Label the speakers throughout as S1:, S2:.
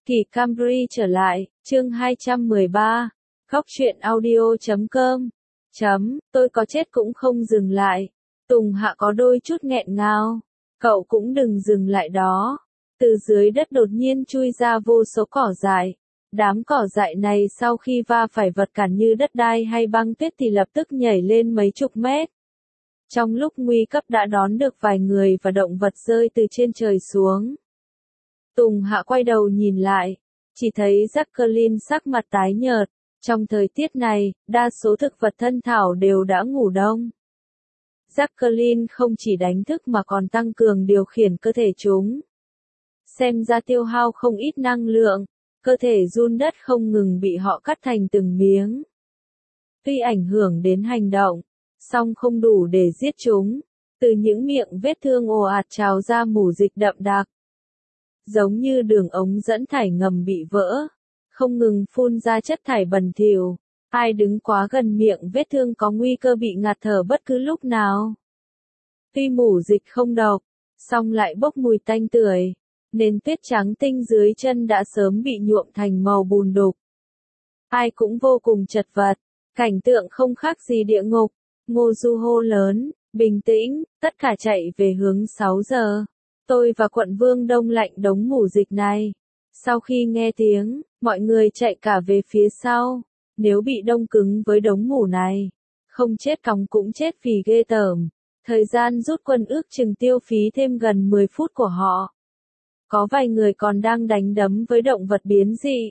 S1: Kỳ Camry trở lại, chương 213, Góc truyện audio.com. Tôi có chết cũng không dừng lại. Tùng Hạ có đôi chút nghẹn ngào. Cậu cũng đừng dừng lại đó. Từ dưới đất đột nhiên chui ra vô số cỏ dại. Đám cỏ dại này sau khi va phải vật cản như đất đai hay băng tuyết thì lập tức nhảy lên mấy chục mét. Trong lúc nguy cấp đã đón được vài người và động vật rơi từ trên trời xuống. Tùng Hạ quay đầu nhìn lại, chỉ thấy Jacqueline sắc mặt tái nhợt. Trong thời tiết này, đa số thực vật thân thảo đều đã ngủ đông. Jacqueline không chỉ đánh thức mà còn tăng cường điều khiển cơ thể chúng. Xem ra tiêu hao không ít năng lượng, cơ thể run đất không ngừng bị họ cắt thành từng miếng. Tuy ảnh hưởng đến hành động, song không đủ để giết chúng. Từ những miệng vết thương ồ ạt trào ra mủ dịch đậm đặc. Giống như đường ống dẫn thải ngầm bị vỡ, không ngừng phun ra chất thải bẩn thỉu. Ai đứng quá gần miệng vết thương có nguy cơ bị ngạt thở bất cứ lúc nào. Tuy mủ dịch không độc, song lại bốc mùi tanh tưởi, nên tuyết trắng tinh dưới chân đã sớm bị nhuộm thành màu bùn đục. Ai cũng vô cùng chật vật, cảnh tượng không khác gì địa ngục. Ngô Du hô lớn, bình tĩnh, tất cả chạy về hướng 6 giờ. Tôi và Quận Vương đông lạnh đống mủ dịch này. Sau khi nghe tiếng, mọi người chạy cả về phía sau. Nếu bị đông cứng với đống mủ này, không chết cóng cũng chết vì ghê tởm. Thời gian rút quân ước chừng tiêu phí thêm gần 10 phút của họ. Có vài người còn đang đánh đấm với động vật biến dị.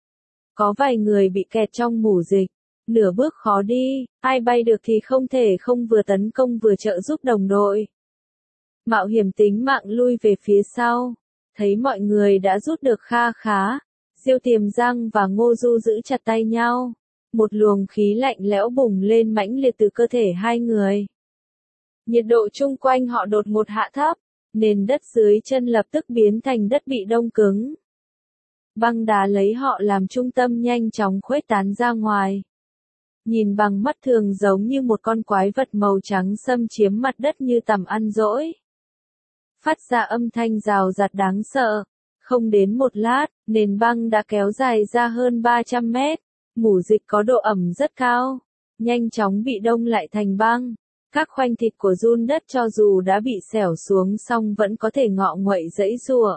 S1: Có vài người bị kẹt trong mủ dịch, nửa bước khó đi, ai bay được thì không thể không vừa tấn công vừa trợ giúp đồng đội. Mạo hiểm tính mạng lui về phía sau, thấy mọi người đã rút được kha khá, Diêu Tiềm Giang và Ngô Du giữ chặt tay nhau. Một luồng khí lạnh lẽo bùng lên mãnh liệt từ cơ thể hai người. Nhiệt độ chung quanh họ đột ngột hạ thấp, nền đất dưới chân lập tức biến thành đất bị đông cứng. Băng đá lấy họ làm trung tâm nhanh chóng khuếch tán ra ngoài. Nhìn bằng mắt thường giống như một con quái vật màu trắng xâm chiếm mặt đất như tầm ăn dỗi. Phát ra âm thanh rào rạt đáng sợ. Không đến một lát, nền băng đã kéo dài ra hơn 300 mét. Mủ dịch có độ ẩm rất cao, nhanh chóng bị đông lại thành băng. Các khoanh thịt của giun đất cho dù đã bị xẻo xuống song vẫn có thể ngọ nguậy giãy giụa.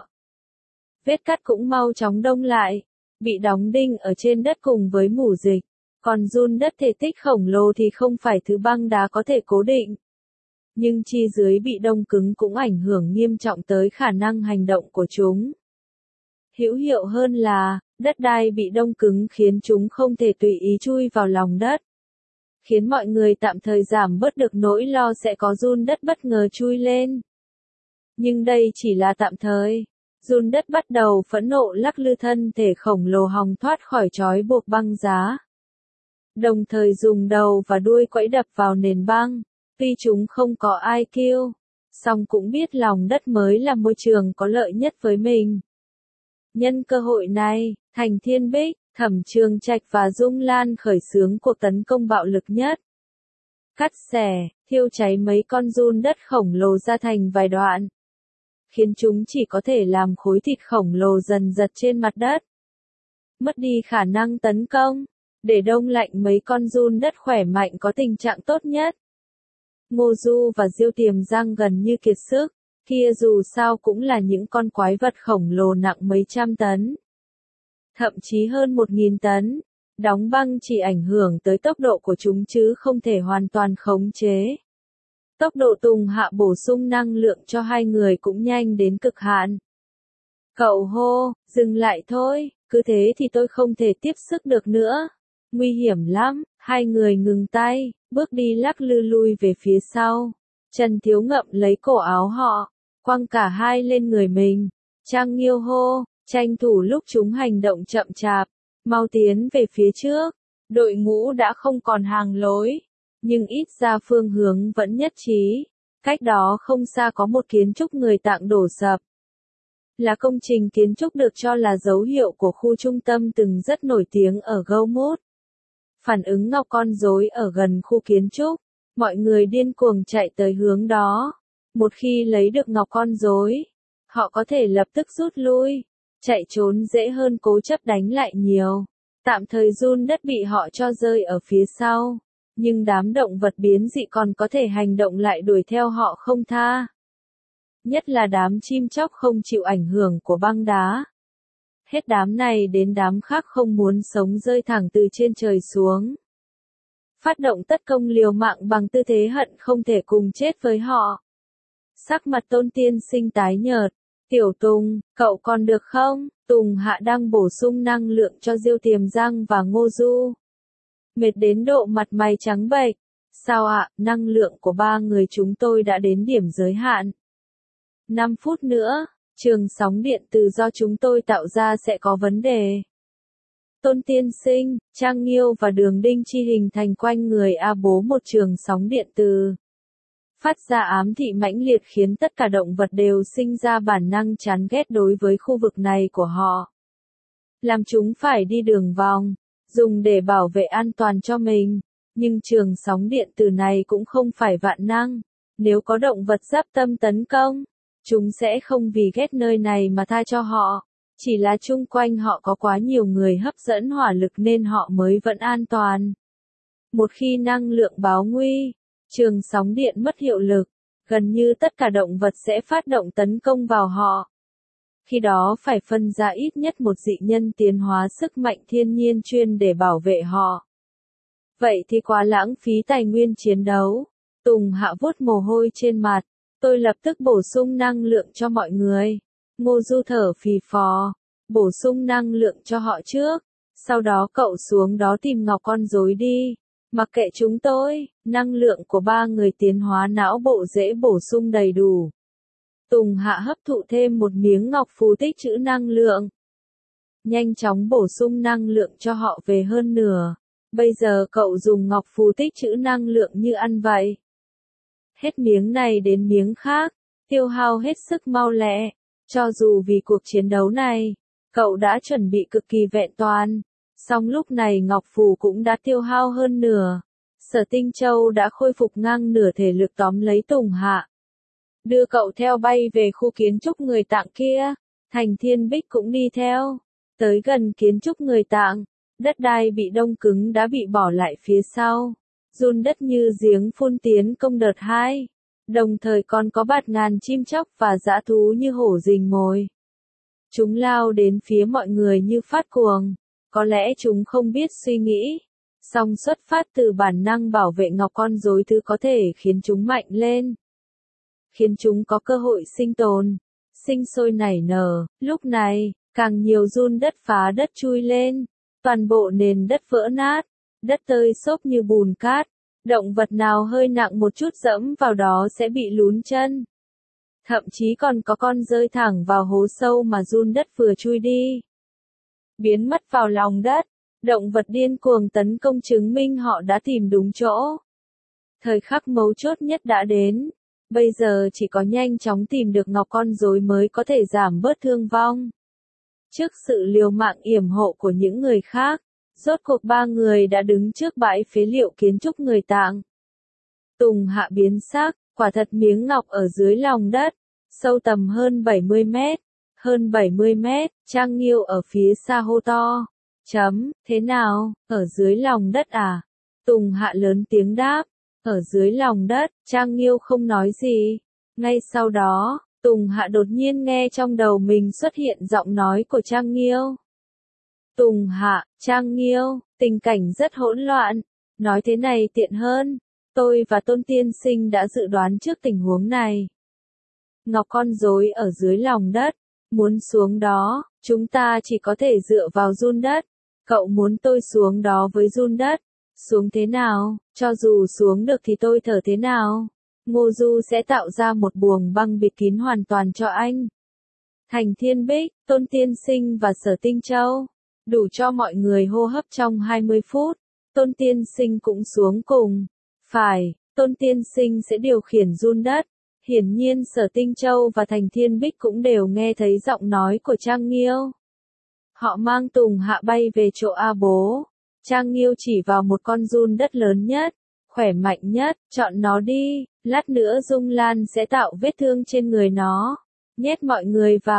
S1: Vết cắt cũng mau chóng đông lại, bị đóng đinh ở trên đất cùng với mủ dịch. Còn giun đất thể tích khổng lồ thì không phải thứ băng đá có thể cố định. Nhưng chi dưới bị đông cứng cũng ảnh hưởng nghiêm trọng tới khả năng hành động của chúng. Hữu hiệu hơn là, đất đai bị đông cứng khiến chúng không thể tùy ý chui vào lòng đất. Khiến mọi người tạm thời giảm bớt được nỗi lo sẽ có giun đất bất ngờ chui lên. Nhưng đây chỉ là tạm thời. Giun đất bắt đầu phẫn nộ lắc lư thân thể khổng lồ hòng thoát khỏi trói buộc băng giá. Đồng thời dùng đầu và đuôi quẫy đập vào nền băng. Tuy chúng không có IQ, song cũng biết lòng đất mới là môi trường có lợi nhất với mình. Nhân cơ hội này, Thành Thiên Bích, Thẩm Trường Trạch và Dung Lan khởi xướng cuộc tấn công bạo lực nhất. Cắt xẻ, thiêu cháy mấy con giun đất khổng lồ ra thành vài đoạn. Khiến chúng chỉ có thể làm khối thịt khổng lồ dần dật trên mặt đất. Mất đi khả năng tấn công, để đông lạnh mấy con giun đất khỏe mạnh có tình trạng tốt nhất. Ngô Du và Diêu Tiềm Giang gần như kiệt sức, kia dù sao cũng là những con quái vật khổng lồ nặng mấy trăm tấn. Thậm chí hơn 1.000 tấn. Đóng băng chỉ ảnh hưởng tới tốc độ của chúng chứ không thể hoàn toàn khống chế. Tốc độ Tùng Hạ bổ sung năng lượng cho hai người cũng nhanh đến cực hạn. Cậu hô, dừng lại thôi, cứ thế thì tôi không thể tiếp sức được nữa. Nguy hiểm lắm, hai người ngừng tay, bước đi lắc lư lui về phía sau. Trần Thiếu Ngậm lấy cổ áo họ, quăng cả hai lên người mình. Trang Nghiêu hô, tranh thủ lúc chúng hành động chậm chạp, mau tiến về phía trước. Đội ngũ đã không còn hàng lối, nhưng ít ra phương hướng vẫn nhất trí. Cách đó không xa có một kiến trúc người Tạng đổ sập. Là công trình kiến trúc được cho là dấu hiệu của khu trung tâm từng rất nổi tiếng ở Gaumoot. Phản ứng ngọc con rối ở gần khu kiến trúc, mọi người điên cuồng chạy tới hướng đó. Một khi lấy được ngọc con rối, họ có thể lập tức rút lui. Chạy trốn dễ hơn cố chấp đánh lại nhiều. Tạm thời run đất bị họ cho rơi ở phía sau. Nhưng đám động vật biến dị còn có thể hành động lại đuổi theo họ không tha. Nhất là đám chim chóc không chịu ảnh hưởng của băng đá. Hết đám này đến đám khác không muốn sống rơi thẳng từ trên trời xuống. Phát động tất công liều mạng bằng tư thế hận không thể cùng chết với họ. Sắc mặt Tôn Tiên Sinh tái nhợt. Tiểu Tùng, cậu còn được không? Tùng Hạ đang bổ sung năng lượng cho Diêu Tiềm Giang và Ngô Du. Mệt đến độ mặt mày trắng bệch. Sao ạ, năng lượng của ba người chúng tôi đã đến điểm giới hạn. 5 phút nữa, trường sóng điện từ do chúng tôi tạo ra sẽ có vấn đề. Tôn Tiên Sinh, Trang Nghiêu và Đường Đinh Chi hình thành quanh người A Bố một trường sóng điện từ. Phát ra ám thị mãnh liệt khiến tất cả động vật đều sinh ra bản năng chán ghét đối với khu vực này của họ. Làm chúng phải đi đường vòng, dùng để bảo vệ an toàn cho mình. Nhưng trường sóng điện từ này cũng không phải vạn năng. Nếu có động vật giáp tâm tấn công, chúng sẽ không vì ghét nơi này mà tha cho họ. Chỉ là chung quanh họ có quá nhiều người hấp dẫn hỏa lực nên họ mới vẫn an toàn. Một khi năng lượng báo nguy, trường sóng điện mất hiệu lực, gần như tất cả động vật sẽ phát động tấn công vào họ. Khi đó phải phân ra ít nhất một dị nhân tiến hóa sức mạnh thiên nhiên chuyên để bảo vệ họ. Vậy thì quá lãng phí tài nguyên chiến đấu. Tùng Hạ vuốt mồ hôi trên mặt. Tôi lập tức bổ sung năng lượng cho mọi người. Ngô Du thở phì phò. Bổ sung năng lượng cho họ trước. Sau đó cậu xuống đó tìm ngọc con rối đi. Mặc kệ chúng tôi, năng lượng của ba người tiến hóa não bộ dễ bổ sung đầy đủ. Tùng Hạ hấp thụ thêm một miếng ngọc phù tích trữ năng lượng. Nhanh chóng bổ sung năng lượng cho họ về hơn nửa. Bây giờ cậu dùng ngọc phù tích trữ năng lượng như ăn vậy. Hết miếng này đến miếng khác, tiêu hao hết sức mau lẹ. Cho dù vì cuộc chiến đấu này, cậu đã chuẩn bị cực kỳ vẹn toàn. Song lúc này ngọc phù cũng đã tiêu hao hơn nửa. Sở Tinh Châu đã khôi phục ngang nửa thể lực tóm lấy Tùng Hạ. Đưa cậu theo bay về khu kiến trúc người Tạng kia. Thành Thiên Bích cũng đi theo. Tới gần kiến trúc người Tạng, đất đai bị đông cứng đã bị bỏ lại phía sau. Run đất như giếng phun tiến công đợt 2. Đồng thời còn có bạt ngàn chim chóc và dã thú như hổ rình mồi. Chúng lao đến phía mọi người như phát cuồng. Có lẽ chúng không biết suy nghĩ. Song xuất phát từ bản năng bảo vệ ngọc con rối thứ có thể khiến chúng mạnh lên. Khiến chúng có cơ hội sinh tồn. Sinh sôi nảy nở. Lúc này, càng nhiều run đất phá đất chui lên. Toàn bộ nền đất vỡ nát. Đất tơi xốp như bùn cát. Động vật nào hơi nặng một chút dẫm vào đó sẽ bị lún chân. Thậm chí còn có con rơi thẳng vào hố sâu mà run đất vừa chui đi. Biến mất vào lòng đất. Động vật điên cuồng tấn công chứng minh họ đã tìm đúng chỗ. Thời khắc mấu chốt nhất đã đến. Bây giờ chỉ có nhanh chóng tìm được ngọc con rối mới có thể giảm bớt thương vong. Trước sự liều mạng yểm hộ của những người khác, rốt cuộc ba người đã đứng trước bãi phế liệu kiến trúc người Tạng. Tùng Hạ biến sắc, quả thật miếng ngọc ở dưới lòng đất, sâu tầm hơn 70 mét. Hơn 70 mét, Trang Nghiêu ở phía xa hô to. Thế nào, ở dưới lòng đất à? Tùng Hạ lớn tiếng đáp. Ở dưới lòng đất, Trang Nghiêu không nói gì. Ngay sau đó, Tùng Hạ đột nhiên nghe trong đầu mình xuất hiện giọng nói của Trang Nghiêu. Tùng Hạ, Trang Nghiêu, tình cảnh rất hỗn loạn. Nói thế này tiện hơn. Tôi và Tôn Tiên Sinh đã dự đoán trước tình huống này. Ngọc con rối ở dưới lòng đất. Muốn xuống đó, chúng ta chỉ có thể dựa vào run đất. Cậu muốn tôi xuống đó với run đất. Xuống thế nào, cho dù xuống được thì tôi thở thế nào? Ngô Du sẽ tạo ra một buồng băng bịt kín hoàn toàn cho anh. Thành Thiên Bích, Tôn Tiên Sinh và Sở Tinh Châu. Đủ cho mọi người hô hấp trong 20 phút. Tôn Tiên Sinh cũng xuống cùng. Phải, Tôn Tiên Sinh sẽ điều khiển run đất. Hiển nhiên Sở Tinh Châu và Thành Thiên Bích cũng đều nghe thấy giọng nói của Trang Nghiêu. Họ mang Tùng Hạ bay về chỗ A Bố. Trang Nghiêu chỉ vào một con run đất lớn nhất, khỏe mạnh nhất, chọn nó đi, lát nữa Dung Lan sẽ tạo vết thương trên người nó. Nhét mọi người vào,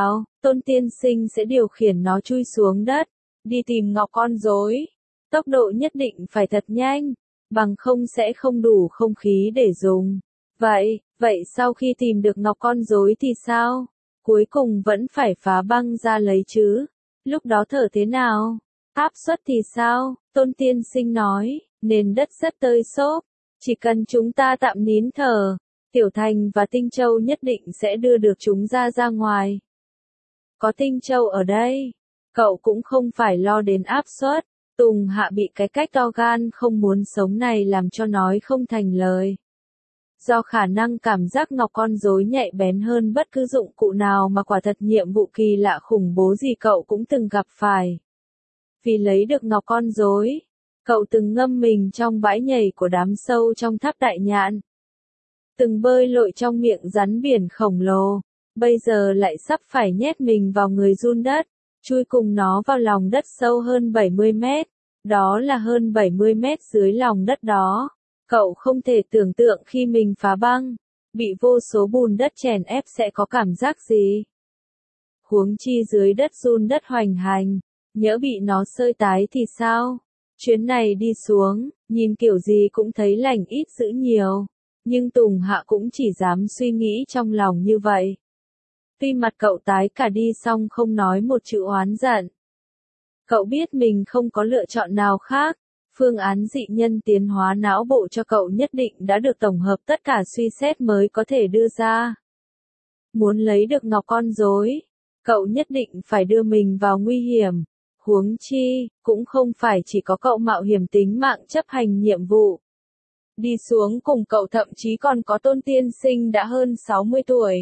S1: Tôn tiên sinh sẽ điều khiển nó chui xuống đất, đi tìm ngọc con rối. Tốc độ nhất định phải thật nhanh, bằng không sẽ không đủ không khí để dùng. Vậy sau khi tìm được ngọc con rối thì sao? Cuối cùng vẫn phải phá băng ra lấy chứ. Lúc đó thở thế nào? Áp suất thì sao? Tôn tiên sinh nói, nền đất rất tơi xốp. Chỉ cần chúng ta tạm nín thở, Tiểu Thành và Tinh Châu nhất định sẽ đưa được chúng ra ngoài. Có Tinh Châu ở đây, cậu cũng không phải lo đến áp suất. Tùng Hạ bị cái cách to gan không muốn sống này làm cho nói không thành lời. Do khả năng cảm giác ngọc con rối nhạy bén hơn bất cứ dụng cụ nào mà quả thật nhiệm vụ kỳ lạ khủng bố gì cậu cũng từng gặp phải. Vì lấy được ngọc con rối, cậu từng ngâm mình trong bãi nhảy của đám sâu trong tháp đại nhạn. Từng bơi lội trong miệng rắn biển khổng lồ, bây giờ lại sắp phải nhét mình vào người giun đất, chui cùng nó vào lòng đất sâu hơn 70 mét. Đó là hơn 70 mét dưới lòng đất đó. Cậu không thể tưởng tượng khi mình phá băng, bị vô số bùn đất chèn ép sẽ có cảm giác gì. Huống chi dưới đất giun đất hoành hành, nhỡ bị nó xơi tái thì sao? Chuyến này đi xuống, nhìn kiểu gì cũng thấy lành ít dữ nhiều. Nhưng Tùng Hạ cũng chỉ dám suy nghĩ trong lòng như vậy. Tuy mặt cậu tái cả đi xong không nói một chữ oán giận. Cậu biết mình không có lựa chọn nào khác. Phương án dị nhân tiến hóa não bộ cho cậu nhất định đã được tổng hợp tất cả suy xét mới có thể đưa ra. Muốn lấy được ngọc con rối, cậu nhất định phải đưa mình vào nguy hiểm. Huống chi, cũng không phải chỉ có cậu mạo hiểm tính mạng chấp hành nhiệm vụ. Đi xuống cùng cậu thậm chí còn có Tôn tiên sinh đã hơn 60 tuổi.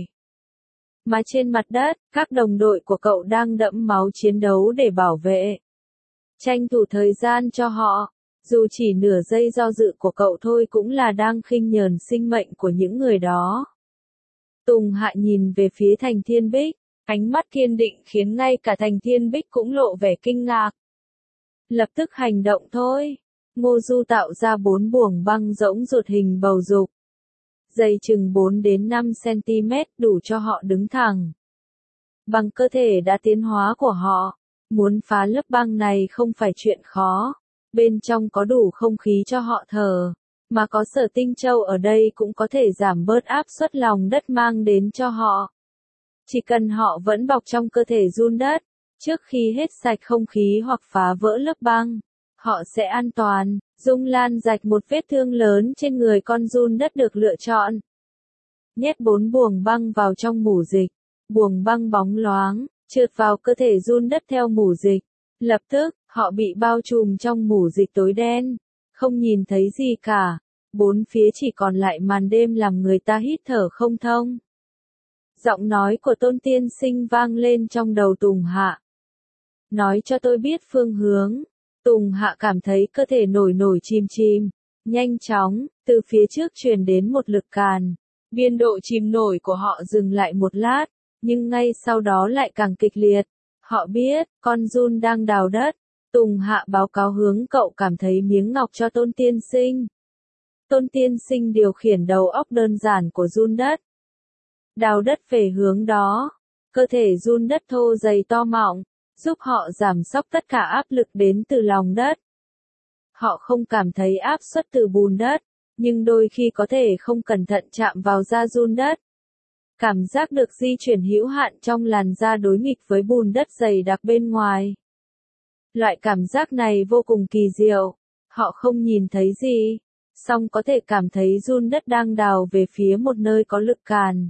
S1: Mà trên mặt đất, các đồng đội của cậu đang đẫm máu chiến đấu để bảo vệ. Tranh thủ thời gian cho họ, dù chỉ nửa giây do dự của cậu thôi cũng là đang khinh nhờn sinh mệnh của những người đó. Tùng Hạ nhìn về phía Thành Thiên Bích, ánh mắt kiên định khiến ngay cả Thành Thiên Bích cũng lộ vẻ kinh ngạc. Lập tức hành động thôi. Ngô Du tạo ra 4 buồng băng rỗng ruột hình bầu dục. Dày chừng 4 đến 5 cm đủ cho họ đứng thẳng. Bằng cơ thể đã tiến hóa của họ, muốn phá lớp băng này không phải chuyện khó. Bên trong có đủ không khí cho họ thở, mà có Sở Tinh Châu ở đây cũng có thể giảm bớt áp suất lòng đất mang đến cho họ. Chỉ cần họ vẫn bọc trong cơ thể giun đất, trước khi hết sạch không khí hoặc phá vỡ lớp băng, họ sẽ an toàn. Dung Lan rạch một vết thương lớn trên người con giun đất được lựa chọn. Nhét 4 buồng băng vào trong mủ dịch, buồng băng bóng loáng, trượt vào cơ thể giun đất theo mủ dịch. Lập tức, họ bị bao trùm trong mủ dịch tối đen, không nhìn thấy gì cả. Bốn phía chỉ còn lại màn đêm làm người ta hít thở không thông. Giọng nói của Tôn tiên sinh vang lên trong đầu Tùng Hạ. Nói cho tôi biết phương hướng. Tùng Hạ cảm thấy cơ thể nổi nổi chìm chìm. Nhanh chóng, từ phía trước truyền đến một lực càn. Biên độ chìm nổi của họ dừng lại một lát, nhưng ngay sau đó lại càng kịch liệt. Họ biết, con giun đang đào đất. Tùng Hạ báo cáo hướng cậu cảm thấy miếng ngọc cho Tôn tiên sinh. Tôn tiên sinh điều khiển đầu óc đơn giản của giun đất. Đào đất về hướng đó. Cơ thể giun đất thô dày to mọng, giúp họ giảm sóc tất cả áp lực đến từ lòng đất. Họ không cảm thấy áp suất từ bùn đất, nhưng đôi khi có thể không cẩn thận chạm vào da giun đất. Cảm giác được di chuyển hữu hạn trong làn da đối nghịch với bùn đất dày đặc bên ngoài. Loại cảm giác này vô cùng kỳ diệu. Họ không nhìn thấy gì, song có thể cảm thấy giun đất đang đào về phía một nơi có lực càn.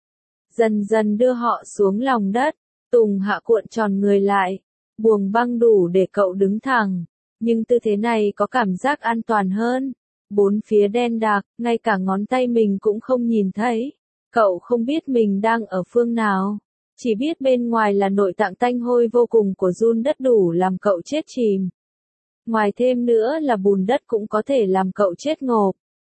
S1: Dần dần đưa họ xuống lòng đất. Tùng Hạ cuộn tròn người lại. Buồng băng đủ để cậu đứng thẳng. Nhưng tư thế này có cảm giác an toàn hơn. Bốn phía đen đặc, ngay cả ngón tay mình cũng không nhìn thấy. Cậu không biết mình đang ở phương nào. Chỉ biết bên ngoài là nội tạng tanh hôi vô cùng của giun đất đủ làm cậu chết chìm. Ngoài thêm nữa là bùn đất cũng có thể làm cậu chết ngộp.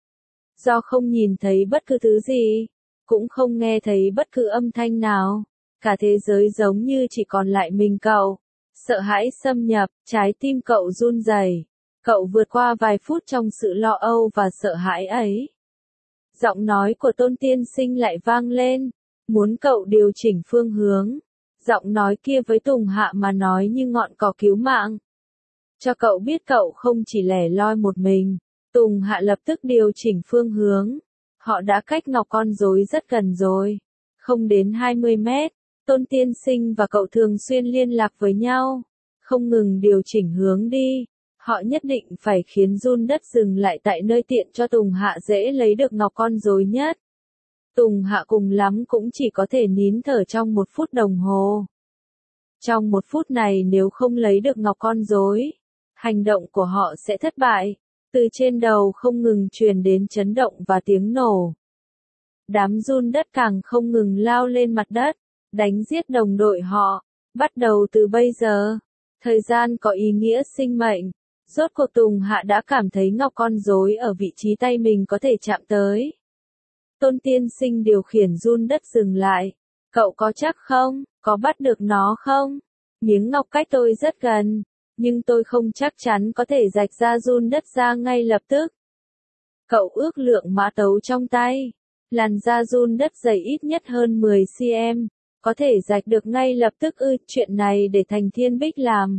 S1: Do không nhìn thấy bất cứ thứ gì, cũng không nghe thấy bất cứ âm thanh nào. Cả thế giới giống như chỉ còn lại mình cậu. Sợ hãi xâm nhập, trái tim cậu run rẩy. Cậu vượt qua vài phút trong sự lo âu và sợ hãi ấy. Giọng nói của Tôn tiên sinh lại vang lên, muốn cậu điều chỉnh phương hướng. Giọng nói kia với Tùng Hạ mà nói như ngọn cỏ cứu mạng. Cho cậu biết cậu không chỉ lẻ loi một mình. Tùng Hạ lập tức điều chỉnh phương hướng. Họ đã cách ngọc con rối rất gần rồi. Không đến 20 mét. Tôn Tiên Sinh và cậu thường xuyên liên lạc với nhau. Không ngừng điều chỉnh hướng đi. Họ nhất định phải khiến run đất dừng lại tại nơi tiện cho Tùng Hạ dễ lấy được ngọc con rối nhất. Tùng Hạ cùng lắm cũng chỉ có thể nín thở trong 1 phút đồng hồ. Trong 1 phút này nếu không lấy được ngọc con rối, hành động của họ sẽ thất bại. Từ trên đầu không ngừng truyền đến chấn động và tiếng nổ. Đám run đất càng không ngừng lao lên mặt đất, đánh giết đồng đội họ. Bắt đầu từ bây giờ, thời gian có ý nghĩa sinh mệnh. Rốt cuộc Tùng Hạ đã cảm thấy ngọc con rối ở vị trí tay mình có thể chạm tới. Tôn Tiên Sinh điều khiển run đất dừng lại. Cậu có chắc không? Có bắt được nó không? Miếng ngọc cách tôi rất gần, nhưng tôi không chắc chắn có thể rạch ra run đất ra ngay lập tức. Cậu ước lượng mã tấu trong tay. Làn da run đất dày ít nhất hơn 10 cm. Có thể rạch được ngay lập tức ư? Chuyện này để Thành Thiên Bích làm.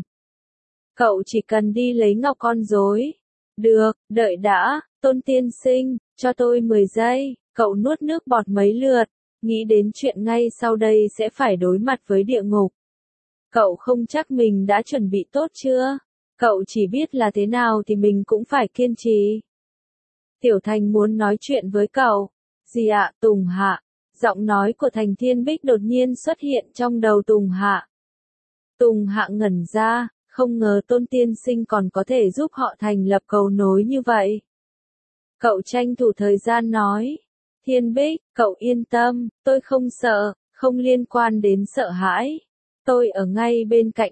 S1: Cậu chỉ cần đi lấy ngọc con rối. Được, đợi đã, Tôn Tiên Sinh, cho tôi 10 giây. Cậu nuốt nước bọt mấy lượt, nghĩ đến chuyện ngay sau đây sẽ phải đối mặt với địa ngục. Cậu không chắc mình đã chuẩn bị tốt chưa? Cậu chỉ biết là thế nào thì mình cũng phải kiên trì. Tiểu Thành muốn nói chuyện với cậu. Gì ạ, Tùng Hạ? Giọng nói của Thành Thiên Bích đột nhiên xuất hiện trong đầu Tùng Hạ. Tùng Hạ ngẩn ra, không ngờ Tôn Tiên Sinh còn có thể giúp họ thành lập cầu nối như vậy. Cậu tranh thủ thời gian nói. Thiên Bích, cậu yên tâm, tôi không sợ, không liên quan đến sợ hãi. Tôi ở ngay bên cạnh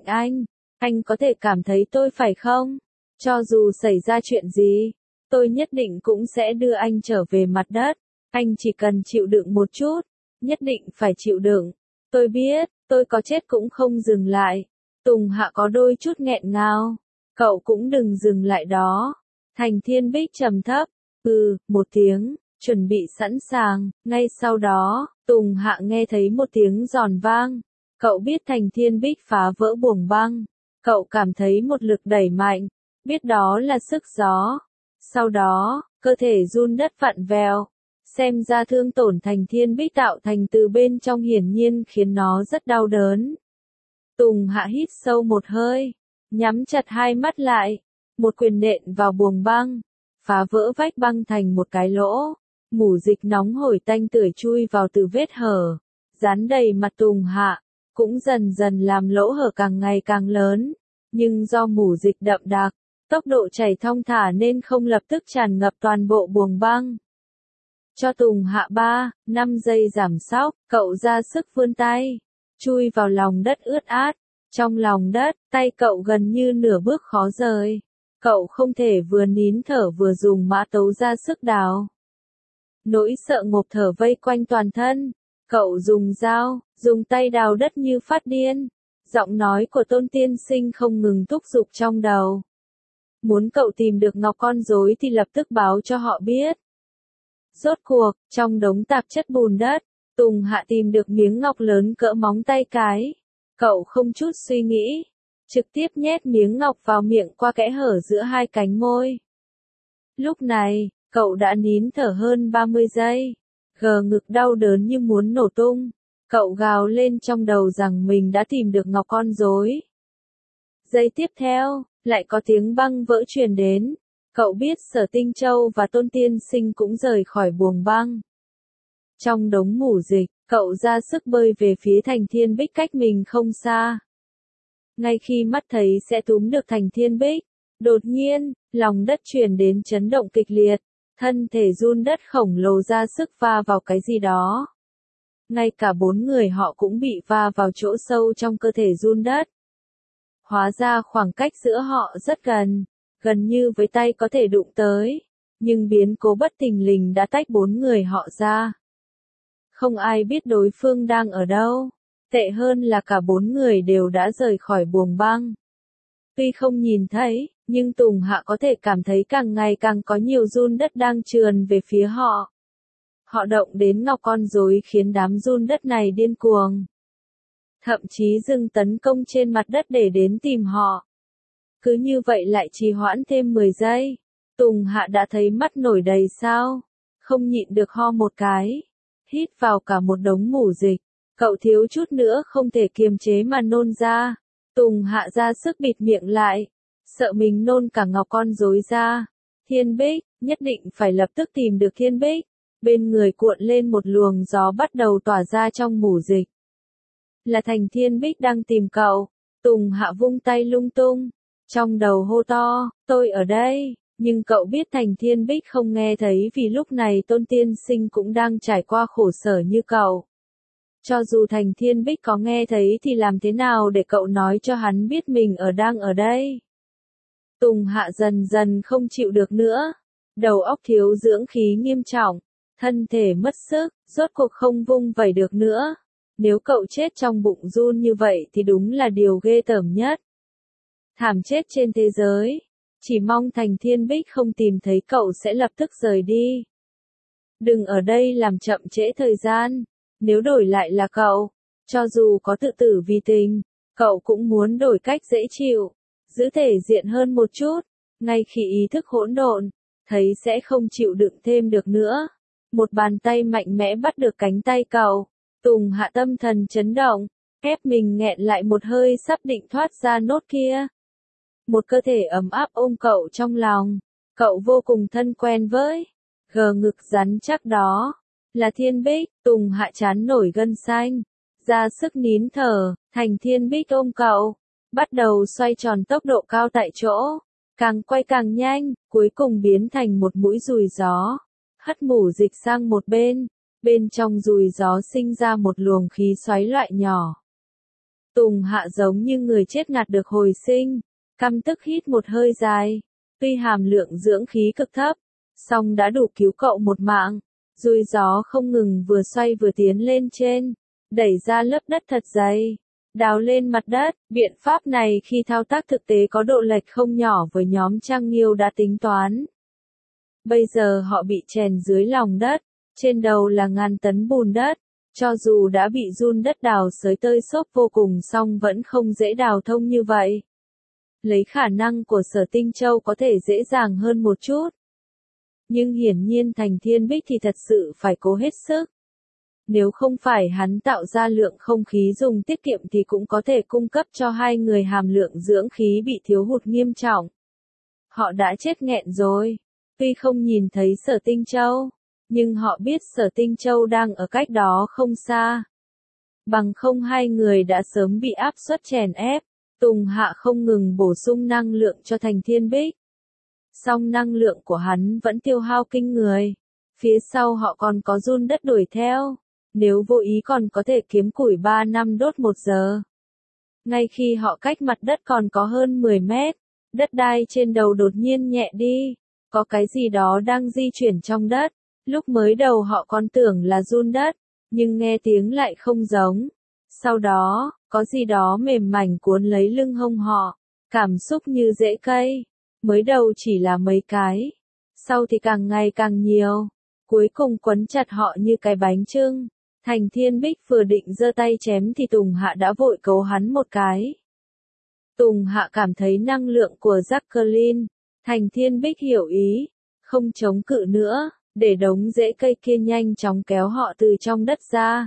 S1: anh có thể cảm thấy tôi phải không? Cho dù xảy ra chuyện gì, tôi nhất định cũng sẽ đưa anh trở về mặt đất. Anh chỉ cần chịu đựng một chút, nhất định phải chịu đựng. Tôi biết, tôi có chết cũng không dừng lại. Tùng Hạ có đôi chút nghẹn ngào. Cậu cũng đừng dừng lại đó. Thành Thiên Bích trầm thấp. Một tiếng. Chuẩn bị sẵn sàng, ngay sau đó, Tùng Hạ nghe thấy một tiếng giòn vang. Cậu biết Thành Thiên Bích phá vỡ buồng băng. Cậu cảm thấy một lực đẩy mạnh, biết đó là sức gió. Sau đó, cơ thể run đất vặn vẹo. Xem ra thương tổn Thành Thiên Bích tạo thành từ bên trong hiển nhiên khiến nó rất đau đớn. Tùng Hạ hít sâu một hơi, nhắm chặt hai mắt lại. Một quyền nện vào buồng băng, phá vỡ vách băng thành một cái lỗ. Mủ dịch nóng hổi tanh tưởi chui vào từ vết hở, dán đầy mặt Tùng Hạ, cũng dần dần làm lỗ hở càng ngày càng lớn. Nhưng do mủ dịch đậm đặc, tốc độ chảy thong thả nên không lập tức tràn ngập toàn bộ buồng băng. Cho Tùng Hạ 3-5 giây giảm sóc, cậu ra sức vươn tay, chui vào lòng đất ướt át. Trong lòng đất, tay cậu gần như nửa bước khó rời. Cậu không thể vừa nín thở vừa dùng mã tấu ra sức đào. Nỗi sợ ngộp thở vây quanh toàn thân. Cậu dùng dao, dùng tay đào đất như phát điên. Giọng nói của Tôn Tiên Sinh không ngừng thúc giục trong đầu. Muốn cậu tìm được ngọc con rối thì lập tức báo cho họ biết. Rốt cuộc, trong đống tạp chất bùn đất, Tùng Hạ tìm được miếng ngọc lớn cỡ móng tay cái. Cậu không chút suy nghĩ, trực tiếp nhét miếng ngọc vào miệng qua kẽ hở giữa hai cánh môi. Lúc này, cậu đã nín thở hơn 30 giây, gờ ngực đau đớn như muốn nổ tung. Cậu gào lên trong đầu rằng mình đã tìm được ngọc con rối. Giây tiếp theo, lại có tiếng băng vỡ truyền đến. Cậu biết Sở Tinh Châu và Tôn Tiên Sinh cũng rời khỏi buồng băng. Trong đống mủ dịch, cậu ra sức bơi về phía Thành Thiên Bích cách mình không xa. Ngay khi mắt thấy sẽ túm được Thành Thiên Bích, đột nhiên, lòng đất truyền đến chấn động kịch liệt, thân thể run đất khổng lồ ra sức va vào cái gì đó. Ngay cả 4 người họ cũng bị va vào chỗ sâu trong cơ thể run đất. Hóa ra khoảng cách giữa họ rất gần, gần như với tay có thể đụng tới, nhưng biến cố bất thình lình đã tách 4 người họ ra. Không ai biết đối phương đang ở đâu, tệ hơn là cả 4 người đều đã rời khỏi buồng băng. Tuy không nhìn thấy, nhưng Tùng Hạ có thể cảm thấy càng ngày càng có nhiều run đất đang trườn về phía họ. Họ động đến ngọc con rối khiến đám run đất này điên cuồng. thậm chí dừng tấn công trên mặt đất để đến tìm họ. Cứ như vậy lại trì hoãn thêm 10 giây. Tùng Hạ đã thấy mắt nổi đầy sao, không nhịn được ho một cái, hít vào cả một đống mủ dịch, cậu thiếu chút nữa không thể kiềm chế mà nôn ra. Tùng Hạ ra sức bịt miệng lại, sợ mình nôn cả ngọc con rối ra. Thiên Bích, nhất định phải lập tức tìm được Thiên Bích. Bên người cuộn lên một luồng gió bắt đầu tỏa ra trong mủ dịch. Là Thành Thiên Bích đang tìm cậu. Tùng Hạ vung tay lung tung, trong đầu hô to, tôi ở đây. Nhưng cậu biết Thành Thiên Bích không nghe thấy vì lúc này Tôn Tiên Sinh cũng đang trải qua khổ sở như cậu. Cho dù Thành Thiên Bích có nghe thấy thì làm thế nào để cậu nói cho hắn biết mình đang ở đây? Tùng Hạ dần dần không chịu được nữa. Đầu óc thiếu dưỡng khí nghiêm trọng. Thân thể mất sức, rốt cuộc không vung vẩy được nữa. Nếu cậu chết trong bụng run như vậy thì đúng là điều ghê tởm nhất. Thảm chết trên thế giới. Chỉ mong Thành Thiên Bích không tìm thấy cậu sẽ lập tức rời đi. Đừng ở đây làm chậm trễ thời gian. Nếu đổi lại là cậu, cho dù có tự tử vì tình, cậu cũng muốn đổi cách dễ chịu, giữ thể diện hơn một chút. Ngay khi ý thức hỗn độn, thấy sẽ không chịu đựng thêm được nữa. Một bàn tay mạnh mẽ bắt được cánh tay cậu. Tùng Hạ tâm thần chấn động, ép mình nghẹn lại một hơi sắp định thoát ra nốt kia. Một cơ thể ấm áp ôm cậu trong lòng, cậu vô cùng thân quen với gờ ngực rắn chắc đó. Là Thiên Bích. Tùng Hạ chán nổi gân xanh, ra sức nín thở. Thành Thiên Bích ôm cậu, bắt đầu xoay tròn tốc độ cao tại chỗ, càng quay càng nhanh, cuối cùng biến thành một mũi dùi gió, hất mủ dịch sang một bên. Bên trong dùi gió sinh ra một luồng khí xoáy loại nhỏ. Tùng Hạ giống như người chết ngạt được hồi sinh, căm tức hít một hơi dài. Tuy hàm lượng dưỡng khí cực thấp, song đã đủ cứu cậu một mạng. Dùi gió không ngừng vừa xoay vừa tiến lên trên, đẩy ra lớp đất thật dày, đào lên mặt đất. Biện pháp này khi thao tác thực tế có độ lệch không nhỏ với nhóm Trang Nghiêu đã tính toán. Bây giờ họ bị chèn dưới lòng đất, trên đầu là ngàn tấn bùn đất, cho dù đã bị giun đất đào xới tơi xốp vô cùng song vẫn không dễ đào thông như vậy. Lấy khả năng của Sở Tinh Châu có thể dễ dàng hơn một chút. Nhưng hiển nhiên Thành Thiên Bích thì thật sự phải cố hết sức. Nếu không phải hắn tạo ra lượng không khí dùng tiết kiệm thì cũng có thể cung cấp cho hai người hàm lượng dưỡng khí bị thiếu hụt nghiêm trọng. Họ đã chết nghẹn rồi. Tuy không nhìn thấy Sở Tinh Châu, nhưng họ biết Sở Tinh Châu đang ở cách đó không xa. Bằng không hai người đã sớm bị áp suất chèn ép. Tùng Hạ không ngừng bổ sung năng lượng cho Thành Thiên Bích. Song năng lượng của hắn vẫn tiêu hao kinh người. Phía sau họ còn có giun đất đuổi theo. Nếu vô ý còn có thể kiếm củi 3 năm đốt 1 giờ. Ngay khi họ cách mặt đất còn có hơn 10 mét, đất đai trên đầu đột nhiên nhẹ đi. Có cái gì đó đang di chuyển trong đất. Lúc mới đầu họ còn tưởng là giun đất, nhưng nghe tiếng lại không giống. Sau đó, có gì đó mềm mảnh cuốn lấy lưng hông họ. Cảm xúc như rễ cây. Mới đầu chỉ là mấy cái, sau thì càng ngày càng nhiều, cuối cùng quấn chặt họ như cái bánh chưng. Thành Thiên Bích vừa định giơ tay chém thì Tùng Hạ đã vội cấu hắn một cái. Tùng Hạ cảm thấy năng lượng của Jacqueline. Thành Thiên Bích hiểu ý, không chống cự nữa, để đống rễ cây kia nhanh chóng kéo họ từ trong đất ra.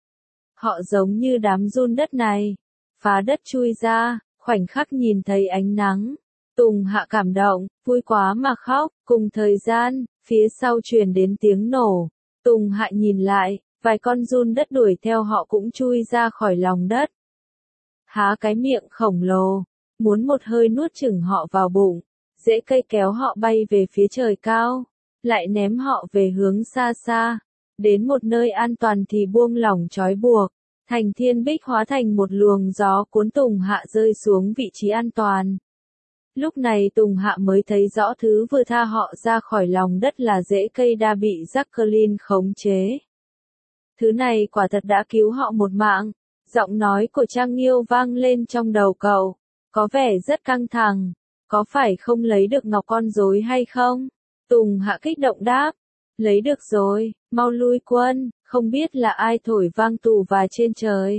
S1: Họ giống như đám giun đất này, phá đất chui ra, khoảnh khắc nhìn thấy ánh nắng. Tùng Hạ cảm động, vui quá mà khóc. Cùng thời gian, phía sau truyền đến tiếng nổ. Tùng Hạ nhìn lại, vài con giun đất đuổi theo họ cũng chui ra khỏi lòng đất. Há cái miệng khổng lồ, muốn một hơi nuốt chửng họ vào bụng. Rễ cây kéo họ bay về phía trời cao, lại ném họ về hướng xa xa. Đến một nơi an toàn thì buông lỏng trói buộc. Thành Thiên Bích hóa thành một luồng gió cuốn Tùng Hạ rơi xuống vị trí an toàn. Lúc này Tùng Hạ mới thấy rõ thứ vừa tha họ ra khỏi lòng đất là rễ cây đã bị Jacqueline khống chế. Thứ này quả thật đã cứu họ một mạng. Giọng nói của Trang Nghiêu vang lên trong đầu cậu, có vẻ rất căng thẳng. Có phải không lấy được ngọc con rối hay không? Tùng Hạ kích động đáp. Lấy được rồi, mau lui quân, không biết là ai thổi vang tù và trên trời.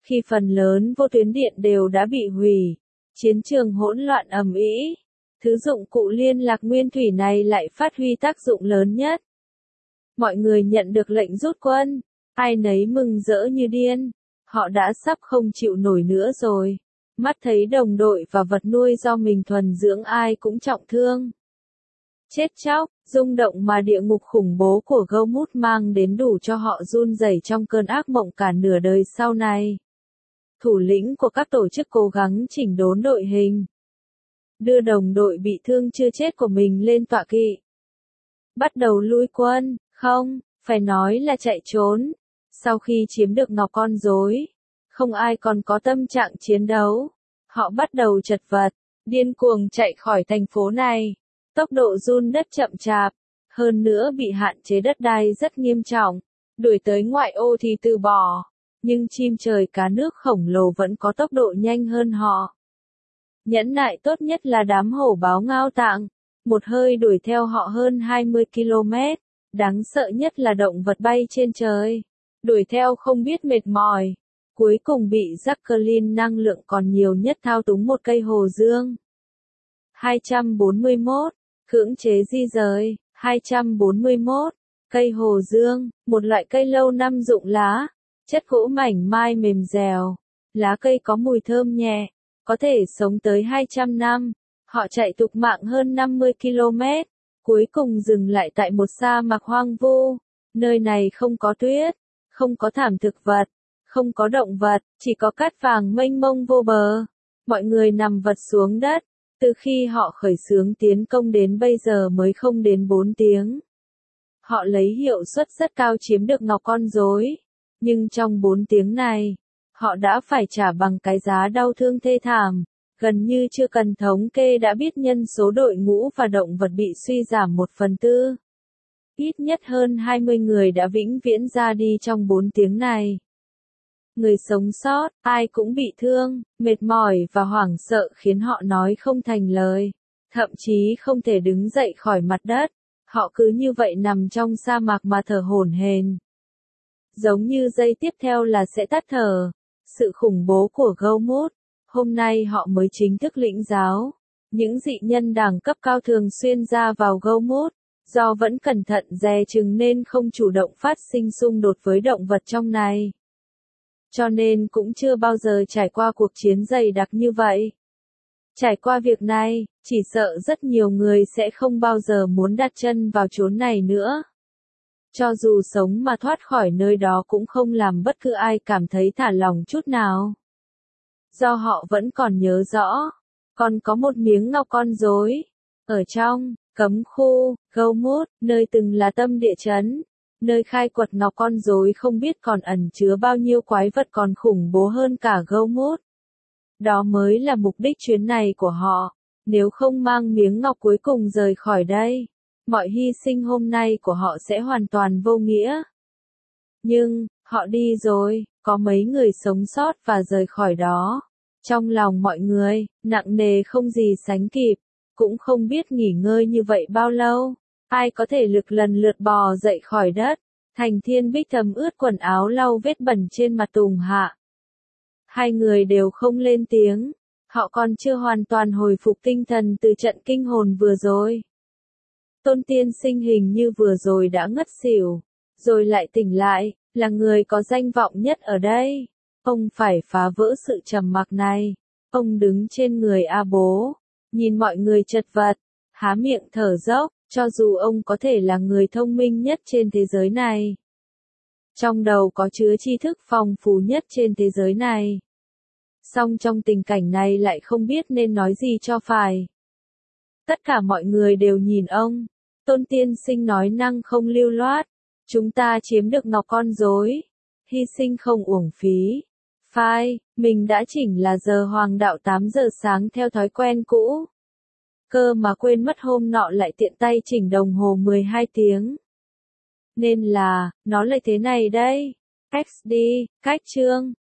S1: khi phần lớn vô tuyến điện đều đã bị hủy. Chiến trường hỗn loạn ầm ĩ, thứ dụng cụ liên lạc nguyên thủy này lại phát huy tác dụng lớn nhất. Mọi người nhận được lệnh rút quân, ai nấy mừng rỡ như điên, họ đã sắp không chịu nổi nữa rồi. Mắt thấy đồng đội và vật nuôi do mình thuần dưỡng ai cũng trọng thương. Chết chóc, rung động mà địa ngục khủng bố của Gomut mang đến đủ cho họ run rẩy trong cơn ác mộng cả nửa đời sau này. Thủ lĩnh của các tổ chức cố gắng chỉnh đốn đội hình, đưa đồng đội bị thương chưa chết của mình lên tọa kỵ. Bắt đầu lui quân, không, phải nói là chạy trốn. Sau khi chiếm được ngọc con rối, không ai còn có tâm trạng chiến đấu. Họ bắt đầu chật vật, điên cuồng chạy khỏi thành phố này. Tốc độ run đất chậm chạp, hơn nữa bị hạn chế đất đai rất nghiêm trọng. Đuổi tới ngoại ô thì từ bỏ, nhưng chim trời cá nước khổng lồ vẫn có tốc độ nhanh hơn họ. Nhẫn nại tốt nhất là đám hổ báo Ngao Tạng, một hơi đuổi theo họ hơn 20 km. Đáng sợ nhất là động vật bay trên trời, đuổi theo không biết mệt mỏi. Cuối cùng bị Jacqueline năng lượng còn nhiều nhất thao túng một cây hồ dương. 241. Cưỡng chế di rời. 241. Cây hồ dương, một loại cây lâu năm rụng lá, chất gỗ mảnh mai mềm dẻo. Lá cây có mùi thơm nhẹ, có thể sống tới 200 năm. Họ chạy tục mạng hơn 50 km, cuối cùng dừng lại tại một sa mạc hoang vu. Nơi này không có tuyết, không có thảm thực vật, không có động vật, chỉ có cát vàng mênh mông vô bờ. Mọi người nằm vật xuống đất, từ khi họ khởi xướng tiến công đến bây giờ mới không đến 4 tiếng. Họ lấy hiệu suất rất cao chiếm được ngọc con rối, nhưng trong 4 tiếng này, họ đã phải trả bằng cái giá đau thương thê thảm. Gần như chưa cần thống kê đã biết nhân số đội ngũ và động vật bị suy giảm 1/4. Ít nhất hơn 20 người đã vĩnh viễn ra đi trong 4 tiếng này. Người sống sót, ai cũng bị thương, mệt mỏi và hoảng sợ khiến họ nói không thành lời, thậm chí không thể đứng dậy khỏi mặt đất. Họ cứ như vậy nằm trong sa mạc mà thở hổn hển. Giống như giây tiếp theo là sẽ tắt thở. Sự khủng bố của Gomut. Hôm nay họ mới chính thức lĩnh giáo. Những dị nhân đẳng cấp cao thường xuyên ra vào Gomut, do vẫn cẩn thận dè chừng nên không chủ động phát sinh xung đột với động vật trong này. Cho nên cũng chưa bao giờ trải qua cuộc chiến dày đặc như vậy. Trải qua việc này, chỉ sợ rất nhiều người sẽ không bao giờ muốn đặt chân vào chốn này nữa. Cho dù sống mà thoát khỏi nơi đó cũng không làm bất cứ ai cảm thấy thả lỏng chút nào. Do họ vẫn còn nhớ rõ, còn có một miếng ngọc con rối ở trong cấm khu Gomut, nơi từng là tâm địa chấn, nơi khai quật ngọc con rối không biết còn ẩn chứa bao nhiêu quái vật còn khủng bố hơn cả Gomut. Đó mới là mục đích chuyến này của họ. Nếu không mang miếng ngọc cuối cùng rời khỏi đây, mọi hy sinh hôm nay của họ sẽ hoàn toàn vô nghĩa. Nhưng, họ đi rồi, có mấy người sống sót và rời khỏi đó. Trong lòng mọi người, nặng nề không gì sánh kịp, cũng không biết nghỉ ngơi như vậy bao lâu. Ai có thể lực lần lượt bò dậy khỏi đất. Thành Thiên Bích thấm ướt quần áo lau vết bẩn trên mặt Tùng Hạ. Hai người đều không lên tiếng. Họ còn chưa hoàn toàn hồi phục tinh thần từ trận kinh hồn vừa rồi. Tôn Tiên Sinh hình như vừa rồi đã ngất xỉu, rồi lại tỉnh lại, là người có danh vọng nhất ở đây. Ông phải phá vỡ sự trầm mặc này. Ông đứng trên người A Bố, nhìn mọi người chật vật, há miệng thở dốc, cho dù ông có thể là người thông minh nhất trên thế giới này. Trong đầu có chứa tri thức phong phú nhất trên thế giới này. Song trong tình cảnh này lại không biết nên nói gì cho phải. Tất cả mọi người đều nhìn ông. Tôn Tiên Sinh nói năng không lưu loát. Chúng ta chiếm được ngọc con rối. Hy sinh không uổng phí. Phai, mình đã chỉnh là giờ hoàng đạo 8 giờ sáng theo thói quen cũ. Cơ mà quên mất hôm nọ lại tiện tay chỉnh đồng hồ 12 tiếng. Nên là, nó lại thế này đây. XD, cách chương.